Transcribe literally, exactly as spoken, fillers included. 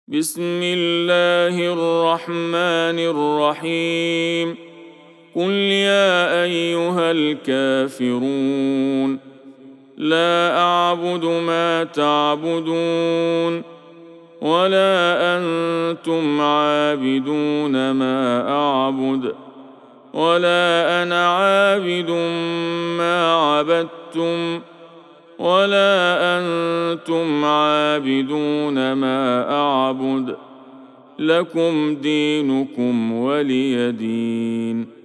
بسم الله الرحمن الرحيم قل يا أيها الكافرون لا أعبد ما تعبدون ولا أنتم عابدون ما أعبد ولا أنا عابد ما عبدتم ولا أنتم عابدون ما أعبد لكم دينكم ولي دين.